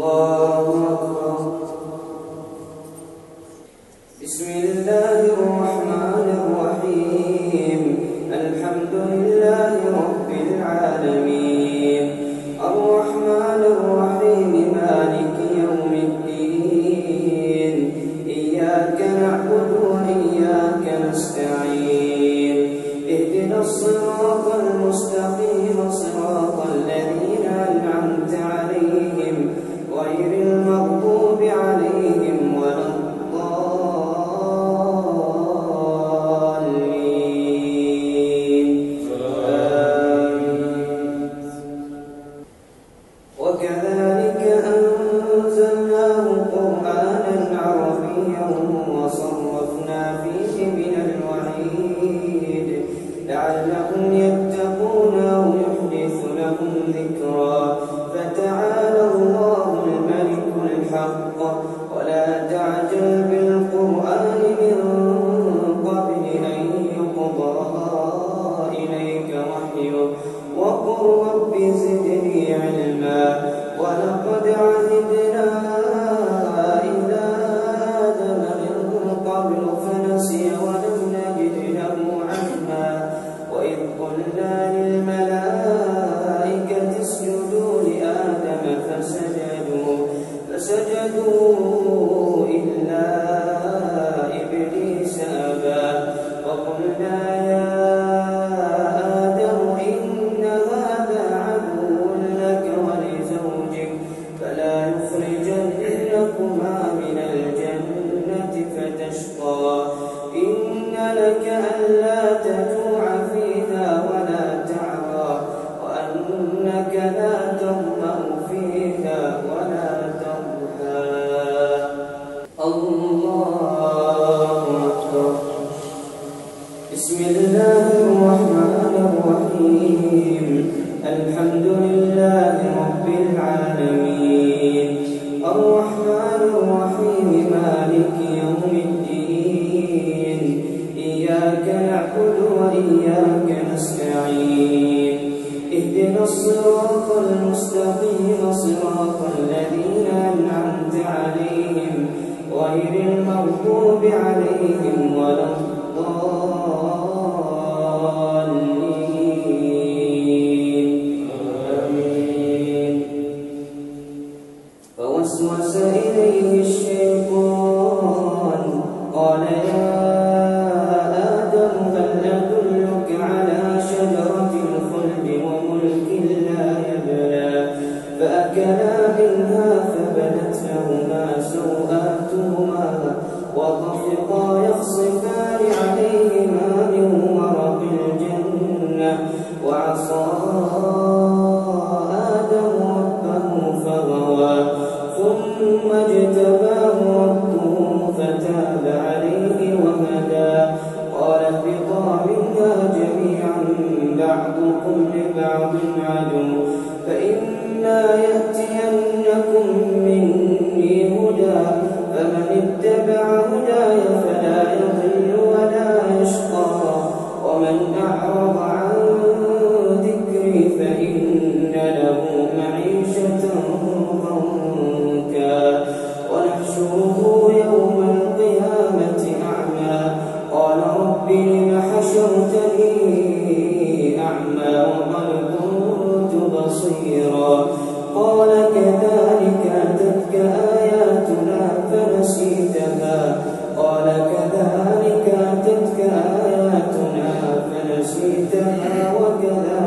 الله أكبر. بسم الله الرحمن الرحيم. الحمد لله رب العالمين الرحمن الرحيم مالك يوم الدين إياك نعبد وإياك نستعين اهدنا الصراط المستقيم صراط الذين أنعمت عليهم غير المغضوب عليهم ولا الضالين وكذلك أنزلناه قرآنا عربيا وصرفنا فيه من الوعيد لعلهم يتقون أو يحدث لهم ذكرا فتعالى الله الملك الحق ولا تعجل بالقرآن من قبل أن يقضى إليك وحيه وقل رب زدني علما ولقد عهدنا إلى آدم من قبل فنسي ولم نجد له عزما وإذ قلنا للملائكة اسجدوا لآدم فسجدوا إلا إبليس أبى وقلنا يا آدم إن هذا عدو لك ولزوجك فلا يخرجنكما من الجنة فتشقى إن لك ألا تجوع فيها ولا تعرى وأنك لا تظمأ فيها ولا تضحى. الله أكبر. بسم الله الرحمن الرحيم. الحمد لله رب العالمين الرحمن الرحيم مالك يوم الدين إياك نعبد وإياك نستعين اهدنا الصراط المستقيم صراط الذين أنعمت عليهم غير المغضوب عليهم ولا الضالين آمين. فوسوس إليه الشيطان قال يا آدم هل أدلك على شجرة الخلد وملك لا يبلى فأكلا منها فبدت لهما سوآتهما وطفقا يخصفان عليهما من ورق الجنة وعصى آدم ربه فغوى ثم اجتباه ربه فتاب عليه وهدى قال اهبطا منها جميعا بعضكم لبعض عدو فإما يأتينكم مني هدى فمن اتبع هداي فلا يضل ولا يشقى ومن أعرض عن ذكري فإن له معيشة ضنكا ونحشره يوم القيامة أعمى قال رب لم حشرتني أعمى وقد كنت بصيرا قال كذلك أتتك آياتنا فنسيتها قال كذلك أتتك آياتنا فنسيتها وكذلك